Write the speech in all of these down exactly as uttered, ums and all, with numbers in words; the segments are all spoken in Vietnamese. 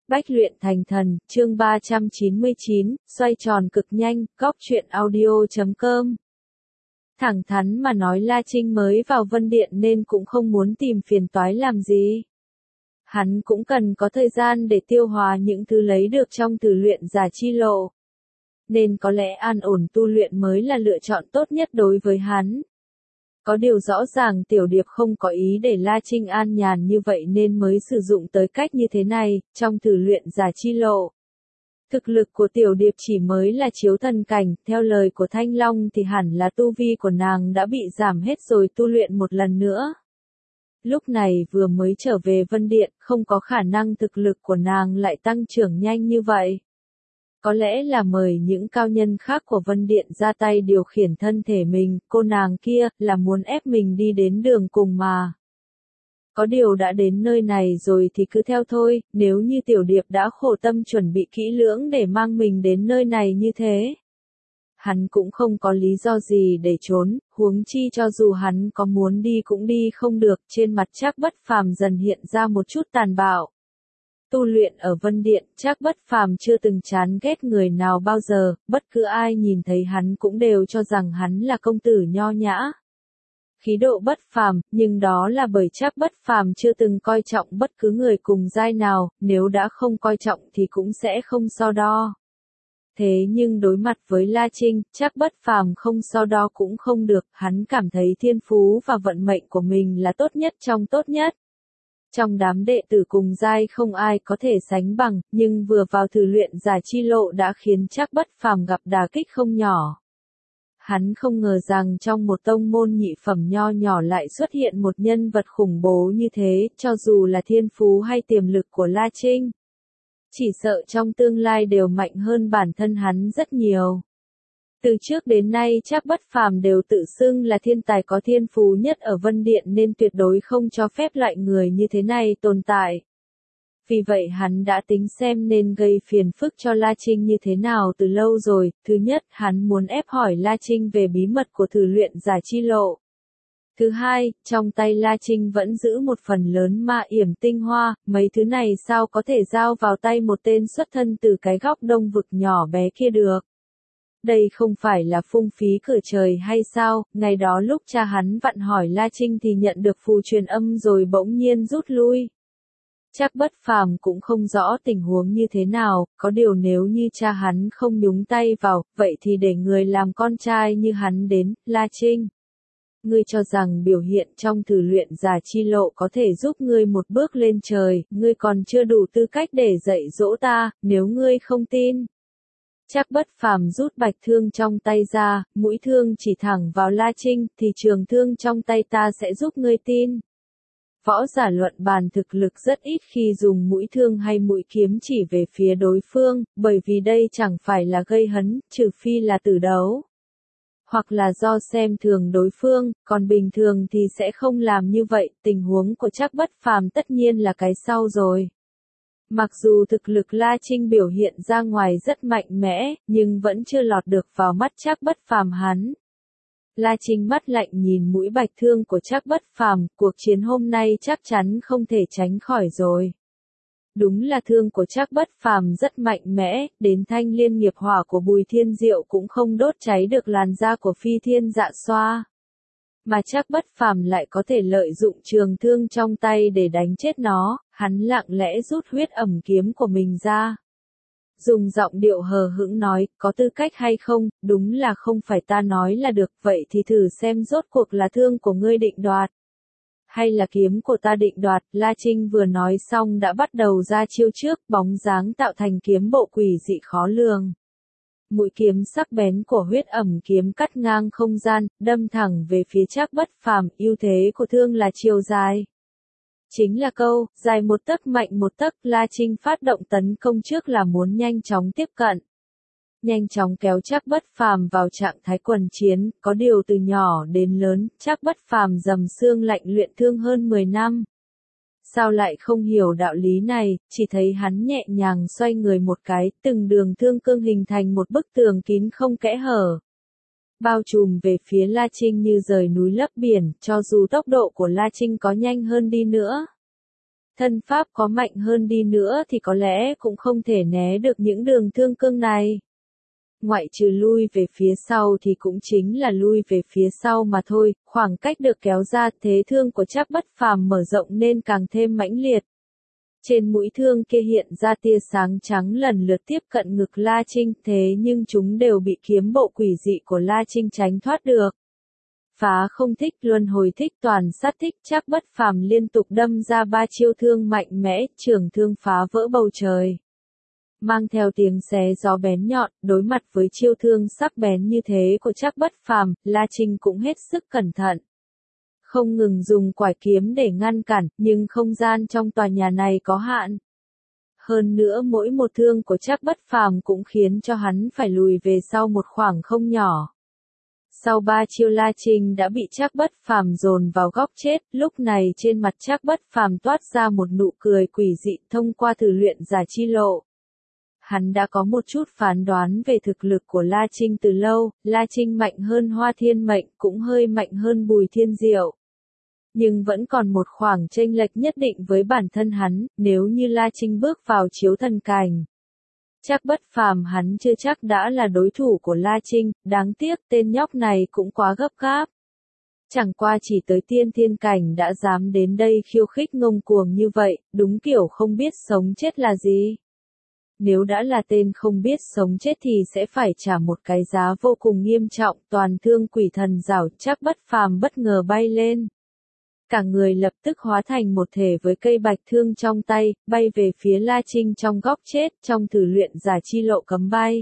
Bách luyện thành thần, chương ba trăm chín mươi chín, xoay tròn cực nhanh, góc truyện audio chấm com. Thẳng thắn mà nói La Trinh mới vào Vân Điện nên cũng không muốn tìm phiền toái làm gì. Hắn cũng cần có thời gian để tiêu hóa những thứ lấy được trong thử luyện giả chi lộ. Nên có lẽ an ổn tu luyện mới là lựa chọn tốt nhất đối với hắn. Có điều rõ ràng Tiểu Điệp không có ý để La Trinh an nhàn như vậy nên mới sử dụng tới cách như thế này, trong thử luyện giả chi lộ. Thực lực của Tiểu Điệp chỉ mới là chiếu thần cảnh, theo lời của Thanh Long thì hẳn là tu vi của nàng đã bị giảm hết rồi tu luyện một lần nữa. Lúc này vừa mới trở về Vân Điện, không có khả năng thực lực của nàng lại tăng trưởng nhanh như vậy. Có lẽ là mời những cao nhân khác của Vân Điện ra tay điều khiển thân thể mình, cô nàng kia là muốn ép mình đi đến đường cùng mà. Có điều đã đến nơi này rồi thì cứ theo thôi, nếu như Tiểu Điệp đã khổ tâm chuẩn bị kỹ lưỡng để mang mình đến nơi này như thế. Hắn cũng không có lý do gì để trốn, huống chi cho dù hắn có muốn đi cũng đi không được, trên mặt Trác Bất Phàm dần hiện ra một chút tàn bạo. Tu luyện ở Vân Điện, Trác Bất Phàm chưa từng chán ghét người nào bao giờ, bất cứ ai nhìn thấy hắn cũng đều cho rằng hắn là công tử nho nhã. Khí độ bất phàm, nhưng đó là bởi Trác Bất Phàm chưa từng coi trọng bất cứ người cùng giai nào, nếu đã không coi trọng thì cũng sẽ không so đo. Thế nhưng đối mặt với La Trinh, Trác Bất Phàm không so đo cũng không được, hắn cảm thấy thiên phú và vận mệnh của mình là tốt nhất trong tốt nhất. Trong đám đệ tử cùng giai không ai có thể sánh bằng, nhưng vừa vào thử luyện giả chi lộ đã khiến Trác Bất Phàm gặp đả kích không nhỏ. Hắn không ngờ rằng trong một tông môn nhị phẩm nho nhỏ lại xuất hiện một nhân vật khủng bố như thế, cho dù là thiên phú hay tiềm lực của La Trinh. Chỉ sợ trong tương lai đều mạnh hơn bản thân hắn rất nhiều. Từ trước đến nay Trác Bất Phàm đều tự xưng là thiên tài có thiên phú nhất ở Vân Điện nên tuyệt đối không cho phép loại người như thế này tồn tại. Vì vậy hắn đã tính xem nên gây phiền phức cho La Trinh như thế nào từ lâu rồi. Thứ nhất, hắn muốn ép hỏi La Trinh về bí mật của thử luyện giả chi lộ. Thứ hai, trong tay La Trinh vẫn giữ một phần lớn ma yểm tinh hoa, mấy thứ này sao có thể giao vào tay một tên xuất thân từ cái góc đông vực nhỏ bé kia được. Đây không phải là phung phí cửa trời hay sao? Ngày đó lúc cha hắn vặn hỏi La Trinh thì nhận được phù truyền âm rồi bỗng nhiên rút lui. Trác Bất Phàm cũng không rõ tình huống như thế nào, có điều nếu như cha hắn không nhúng tay vào, vậy thì để người làm con trai như hắn đến, La Trinh. Ngươi cho rằng biểu hiện trong thử luyện giả chi lộ có thể giúp ngươi một bước lên trời, ngươi còn chưa đủ tư cách để dạy dỗ ta, nếu ngươi không tin. Trác Bất Phàm rút bạch thương trong tay ra, mũi thương chỉ thẳng vào La Trinh, thì trường thương trong tay ta sẽ giúp ngươi tin. Võ giả luận bàn thực lực rất ít khi dùng mũi thương hay mũi kiếm chỉ về phía đối phương, bởi vì đây chẳng phải là gây hấn, trừ phi là tử đấu. Hoặc là do xem thường đối phương, còn bình thường thì sẽ không làm như vậy, tình huống của Trác Bất Phàm tất nhiên là cái sau rồi. Mặc dù thực lực La Trinh biểu hiện ra ngoài rất mạnh mẽ, nhưng vẫn chưa lọt được vào mắt Trác Bất Phàm hắn. La Trinh mắt lạnh nhìn mũi bạch thương của Trác Bất Phàm, cuộc chiến hôm nay chắc chắn không thể tránh khỏi rồi. Đúng là thương của Trác Bất Phàm rất mạnh mẽ, đến thanh liên nghiệp hỏa của Bùi Thiên Diệu cũng không đốt cháy được làn da của Phi Thiên Dạ Xoa. Mà Trác Bất Phàm lại có thể lợi dụng trường thương trong tay để đánh chết nó, hắn lặng lẽ rút huyết ẩm kiếm của mình ra. Dùng giọng điệu hờ hững nói, có tư cách hay không, đúng là không phải ta nói là được, vậy thì thử xem rốt cuộc là thương của ngươi định đoạt. Hay là kiếm của ta định đoạt, La Trinh vừa nói xong đã bắt đầu ra chiêu trước, bóng dáng tạo thành kiếm bộ quỷ dị khó lường. Mũi kiếm sắc bén của huyết ẩm kiếm cắt ngang không gian, đâm thẳng về phía Trác Bất Phàm, ưu thế của thương là chiều dài. Chính là câu, dài một tấc mạnh một tấc, La Trinh phát động tấn công trước là muốn nhanh chóng tiếp cận. Nhanh chóng kéo Trác Bất Phàm vào trạng thái quần chiến, có điều từ nhỏ đến lớn, Trác Bất Phàm dầm xương lạnh luyện thương hơn mười năm. Sao lại không hiểu đạo lý này, chỉ thấy hắn nhẹ nhàng xoay người một cái, từng đường thương cương hình thành một bức tường kín không kẽ hở. Bao trùm về phía La Trinh như rời núi lấp biển, cho dù tốc độ của La Trinh có nhanh hơn đi nữa. thân pháp có mạnh hơn đi nữa thì có lẽ cũng không thể né được những đường thương cương này. Ngoại trừ lui về phía sau thì cũng chính là lui về phía sau mà thôi, khoảng cách được kéo ra, thế thương của Trác Bất Phàm mở rộng nên càng thêm mãnh liệt. Trên mũi thương kia hiện ra tia sáng trắng lần lượt tiếp cận ngực La Trinh, thế nhưng chúng đều bị kiếm bộ quỷ dị của La Trinh tránh thoát được. Phá không thích, luân hồi thích, toàn sát thích, Trác Bất Phàm liên tục đâm ra ba chiêu thương mạnh mẽ, trường thương phá vỡ bầu trời. Mang theo tiếng xé gió bén nhọn, đối mặt với chiêu thương sắc bén như thế của Trác Bất Phàm, La Trinh cũng hết sức cẩn thận. Không ngừng dùng quải kiếm để ngăn cản, nhưng không gian trong tòa nhà này có hạn. Hơn nữa mỗi một thương của Trác Bất Phàm cũng khiến cho hắn phải lùi về sau một khoảng không nhỏ. Sau ba chiêu La Trinh đã bị Trác Bất Phàm dồn vào góc chết, lúc này trên mặt Trác Bất Phàm toát ra một nụ cười quỷ dị thông qua thử luyện giả chi lộ. Hắn đã có một chút phán đoán về thực lực của La Trinh từ lâu, La Trinh mạnh hơn Hoa Thiên Mệnh, cũng hơi mạnh hơn Bùi Thiên Diệu. Nhưng vẫn còn một khoảng chênh lệch nhất định với bản thân hắn, nếu như La Trinh bước vào chiếu thần cảnh. Trác Bất Phàm hắn chưa chắc đã là đối thủ của La Trinh, đáng tiếc tên nhóc này cũng quá gấp gáp. Chẳng qua chỉ tới tiên thiên cảnh đã dám đến đây khiêu khích ngông cuồng như vậy, đúng kiểu không biết sống chết là gì. Nếu đã là tên không biết sống chết thì sẽ phải trả một cái giá vô cùng nghiêm trọng, toàn thương quỷ thần giảo. Trác Bất Phàm bất ngờ bay lên. Cả người lập tức hóa thành một thể với cây bạch thương trong tay, bay về phía La Trinh trong góc chết, trong thử luyện giả chi lộ cấm bay.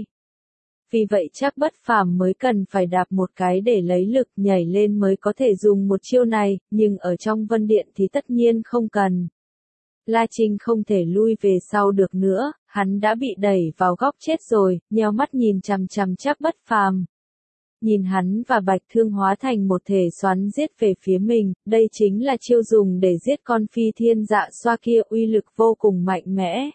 Vì vậy Trác Bất Phàm mới cần phải đạp một cái để lấy lực nhảy lên mới có thể dùng một chiêu này, nhưng ở trong Vân Điện thì tất nhiên không cần. La Trinh không thể lui về sau được nữa, hắn đã bị đẩy vào góc chết rồi, nheo mắt nhìn chằm chằm Trác Bất Phàm. Nhìn hắn và bạch thương hóa thành một thể xoắn giết về phía mình, đây chính là chiêu dùng để giết con phi thiên dạ xoa kia, uy lực vô cùng mạnh mẽ.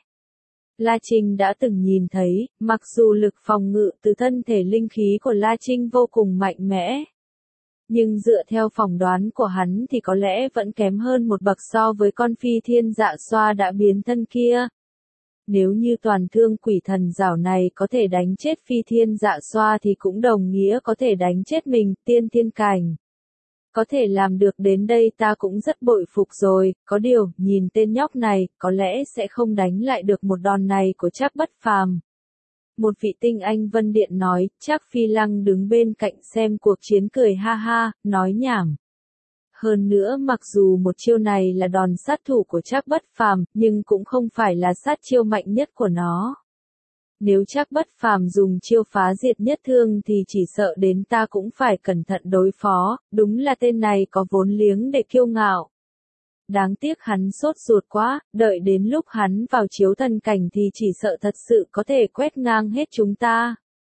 La Trinh đã từng nhìn thấy, mặc dù lực phòng ngự từ thân thể linh khí của La Trinh vô cùng mạnh mẽ. Nhưng dựa theo phỏng đoán của hắn thì có lẽ vẫn kém hơn một bậc so với con phi thiên dạ xoa đã biến thân kia. Nếu như toàn thương quỷ thần giảo này có thể đánh chết phi thiên dạ xoa thì cũng đồng nghĩa có thể đánh chết mình, tiên thiên cảnh. Có thể làm được đến đây ta cũng rất bội phục rồi, có điều, nhìn tên nhóc này, có lẽ sẽ không đánh lại được một đòn này của Trác Bất Phàm. Một vị tinh anh Vân Điện nói, Trác Phi Lăng đứng bên cạnh xem cuộc chiến cười ha ha, nói nhảm. Hơn nữa mặc dù một chiêu này là đòn sát thủ của Trác Bất Phàm, nhưng cũng không phải là sát chiêu mạnh nhất của nó. Nếu Trác Bất Phàm dùng chiêu phá diệt nhất thương thì chỉ sợ đến ta cũng phải cẩn thận đối phó, đúng là tên này có vốn liếng để kiêu ngạo. Đáng tiếc hắn sốt ruột quá, đợi đến lúc hắn vào chiếu thần cảnh thì chỉ sợ thật sự có thể quét ngang hết chúng ta.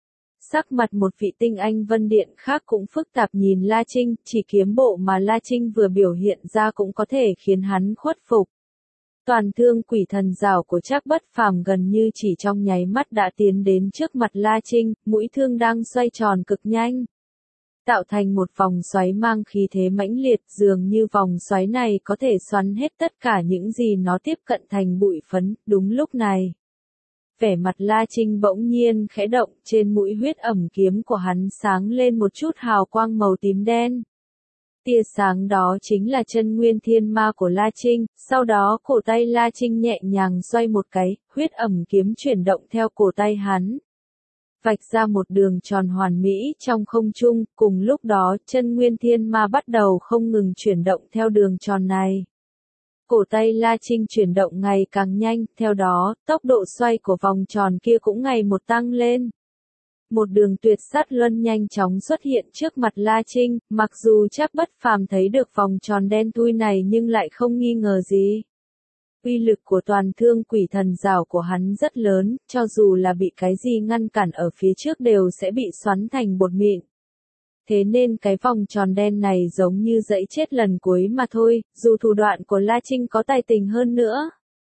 Sắc mặt một vị tinh anh Vân Điện khác cũng phức tạp nhìn La Trinh, chỉ kiếm bộ mà La Trinh vừa biểu hiện ra cũng có thể khiến hắn khuất phục. Toàn thương quỷ thần giảo của Trác Bất Phàm gần như chỉ trong nháy mắt đã tiến đến trước mặt La Trinh, mũi thương đang xoay tròn cực nhanh. Tạo thành một vòng xoáy mang khí thế mãnh liệt, dường như vòng xoáy này có thể xoắn hết tất cả những gì nó tiếp cận thành bụi phấn. Đúng lúc này, vẻ mặt La Trinh bỗng nhiên khẽ động, trên mũi huyết ẩm kiếm của hắn sáng lên một chút hào quang màu tím đen. Tia sáng đó chính là chân nguyên thiên ma của La Trinh, sau đó cổ tay La Trinh nhẹ nhàng xoay một cái, huyết ẩm kiếm chuyển động theo cổ tay hắn. Vạch ra một đường tròn hoàn mỹ trong không trung, cùng lúc đó chân nguyên thiên ma bắt đầu không ngừng chuyển động theo đường tròn này. Cổ tay La Trinh chuyển động ngày càng nhanh, theo đó, tốc độ xoay của vòng tròn kia cũng ngày một tăng lên. Một đường tuyệt sát luân nhanh chóng xuất hiện trước mặt La Trinh, mặc dù Trác Bất Phàm thấy được vòng tròn đen thui này nhưng lại không nghi ngờ gì. Uy lực của toàn thương quỷ thần giảo của hắn rất lớn, cho dù là bị cái gì ngăn cản ở phía trước đều sẽ bị xoắn thành bột mịn. Thế nên cái vòng tròn đen này giống như dẫy chết lần cuối mà thôi, dù thủ đoạn của La Trinh có tài tình hơn nữa.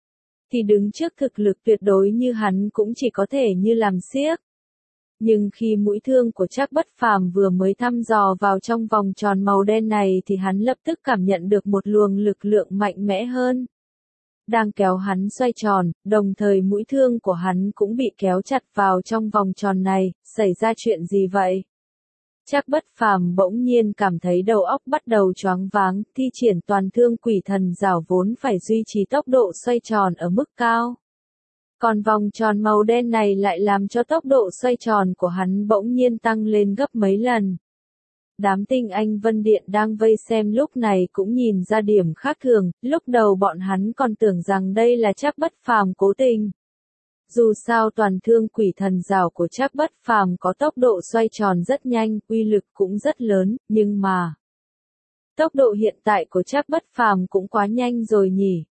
Thì đứng trước thực lực tuyệt đối như hắn cũng chỉ có thể như làm xiếc. Nhưng khi mũi thương của Trác Bất Phàm vừa mới thăm dò vào trong vòng tròn màu đen này thì hắn lập tức cảm nhận được một luồng lực lượng mạnh mẽ hơn. đang kéo hắn xoay tròn, đồng thời mũi thương của hắn cũng bị kéo chặt vào trong vòng tròn này, xảy ra chuyện gì vậy? Trác Bất Phàm bỗng nhiên cảm thấy đầu óc bắt đầu choáng váng, thi triển toàn thương quỷ thần giảo vốn phải duy trì tốc độ xoay tròn ở mức cao. Còn vòng tròn màu đen này lại làm cho tốc độ xoay tròn của hắn bỗng nhiên tăng lên gấp mấy lần. Đám tinh anh Vân Điện đang vây xem lúc này cũng nhìn ra điểm khác thường, lúc đầu bọn hắn còn tưởng rằng đây là Trác Bất Phàm cố tình. Dù sao toàn thương quỷ thần giảo của Trác Bất Phàm có tốc độ xoay tròn rất nhanh, uy lực cũng rất lớn, nhưng mà tốc độ hiện tại của Trác Bất Phàm cũng quá nhanh rồi nhỉ.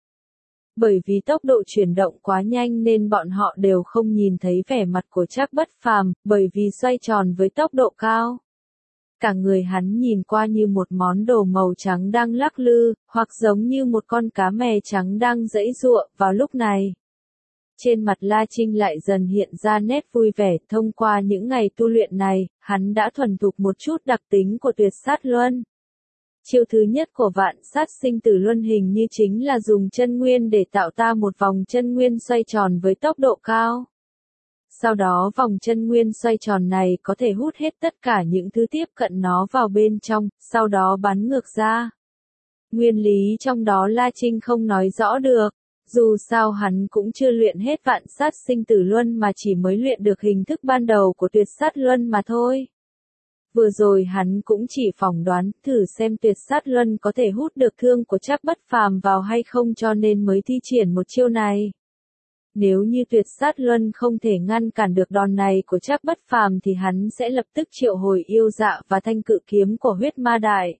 Bởi vì tốc độ chuyển động quá nhanh nên bọn họ đều không nhìn thấy vẻ mặt của Trác Bất Phàm, bởi vì xoay tròn với tốc độ cao. Cả người hắn nhìn qua như một món đồ màu trắng đang lắc lư, hoặc giống như một con cá mè trắng đang giãy giụa. Vào lúc này, trên mặt La Trinh lại dần hiện ra nét vui vẻ. Thông qua những ngày tu luyện này, hắn đã thuần thục một chút đặc tính của tuyệt sát luân. Chiêu thứ nhất của vạn sát sinh tử luân hình như chính là dùng chân nguyên để tạo ra một vòng chân nguyên xoay tròn với tốc độ cao. Sau đó vòng chân nguyên xoay tròn này có thể hút hết tất cả những thứ tiếp cận nó vào bên trong, sau đó bắn ngược ra. Nguyên lý trong đó La Trinh không nói rõ được, dù sao hắn cũng chưa luyện hết vạn sát sinh tử luân mà chỉ mới luyện được hình thức ban đầu của tuyệt sát luân mà thôi. Vừa rồi hắn cũng chỉ phỏng đoán thử xem tuyệt sát luân có thể hút được thương của Trác Bất Phàm vào hay không cho nên mới thi triển một chiêu này. Nếu như tuyệt sát luân không thể ngăn cản được đòn này của Trác Bất Phàm thì hắn sẽ lập tức triệu hồi yêu dạ và thanh cự kiếm của huyết ma đại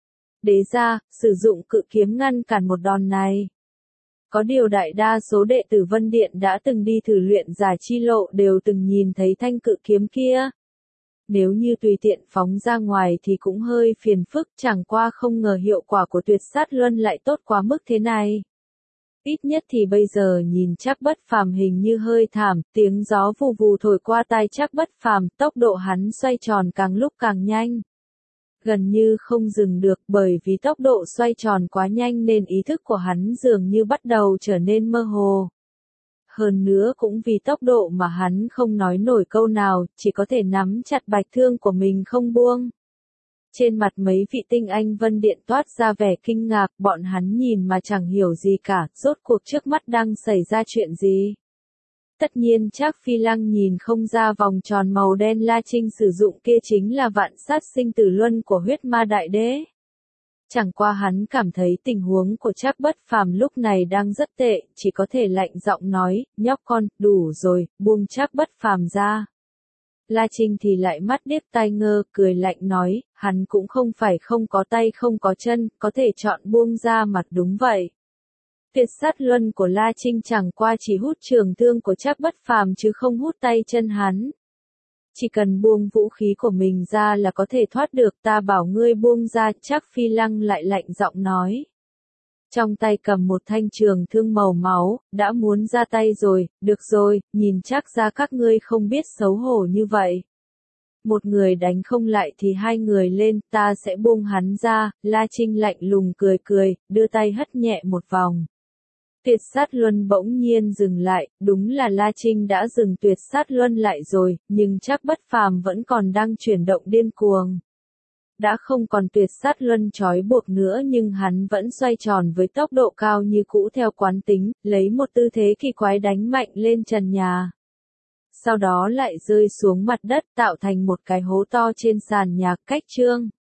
đế ra, sử dụng cự kiếm ngăn cản một đòn này. Có điều đại đa số đệ tử Vân Điện đã từng đi thử luyện giả chi lộ đều từng nhìn thấy thanh cự kiếm kia. Nếu như tùy tiện phóng ra ngoài thì cũng hơi phiền phức, chẳng qua không ngờ hiệu quả của tuyệt sát luân lại tốt quá mức thế này. Ít nhất thì bây giờ nhìn Trác Bất Phàm hình như hơi thảm, tiếng gió vù vù thổi qua tai Trác Bất Phàm, tốc độ hắn xoay tròn càng lúc càng nhanh. Gần như không dừng được, bởi vì tốc độ xoay tròn quá nhanh nên ý thức của hắn dường như bắt đầu trở nên mơ hồ. Hơn nữa cũng vì tốc độ mà hắn không nói nổi câu nào, chỉ có thể nắm chặt bạch thương của mình không buông. Trên mặt mấy vị tinh anh Vân Điện toát ra vẻ kinh ngạc, bọn hắn nhìn mà chẳng hiểu gì cả, rốt cuộc trước mắt đang xảy ra chuyện gì. Tất nhiên Trác Phi Lăng nhìn không ra vòng tròn màu đen La Trinh sử dụng kia chính là vạn sát sinh tử luân của huyết ma đại đế. Chẳng qua hắn cảm thấy tình huống của Trác Bất Phàm lúc này đang rất tệ, chỉ có thể lạnh giọng nói, nhóc con, đủ rồi, buông Trác Bất Phàm ra. La Trinh thì lại mắt điếc tai ngơ, cười lạnh nói, hắn cũng không phải không có tay không có chân, có thể chọn buông ra mặt đúng vậy. Tuyệt sát luân của La Trinh chẳng qua chỉ hút trường thương của Trác Bất Phàm chứ không hút tay chân hắn. Chỉ cần buông vũ khí của mình ra là có thể thoát được, ta bảo ngươi buông ra. Trác Phi Lăng lại lạnh giọng nói. Trong tay cầm một thanh trường thương màu máu, đã muốn ra tay rồi, được rồi, nhìn chắc ra các ngươi không biết xấu hổ như vậy. Một người đánh không lại thì hai người lên, ta sẽ buông hắn ra. La Trinh lạnh lùng cười cười, đưa tay hất nhẹ một vòng. Tuyệt sát luân bỗng nhiên dừng lại, đúng là La Trinh đã dừng tuyệt sát luân lại rồi, nhưng Trác Bất Phàm vẫn còn đang chuyển động điên cuồng. Đã không còn tuyệt sát luân trói buộc nữa nhưng hắn vẫn xoay tròn với tốc độ cao như cũ theo quán tính, lấy một tư thế kỳ quái đánh mạnh lên trần nhà. Sau đó lại rơi xuống mặt đất tạo thành một cái hố to trên sàn nhà, cách trương.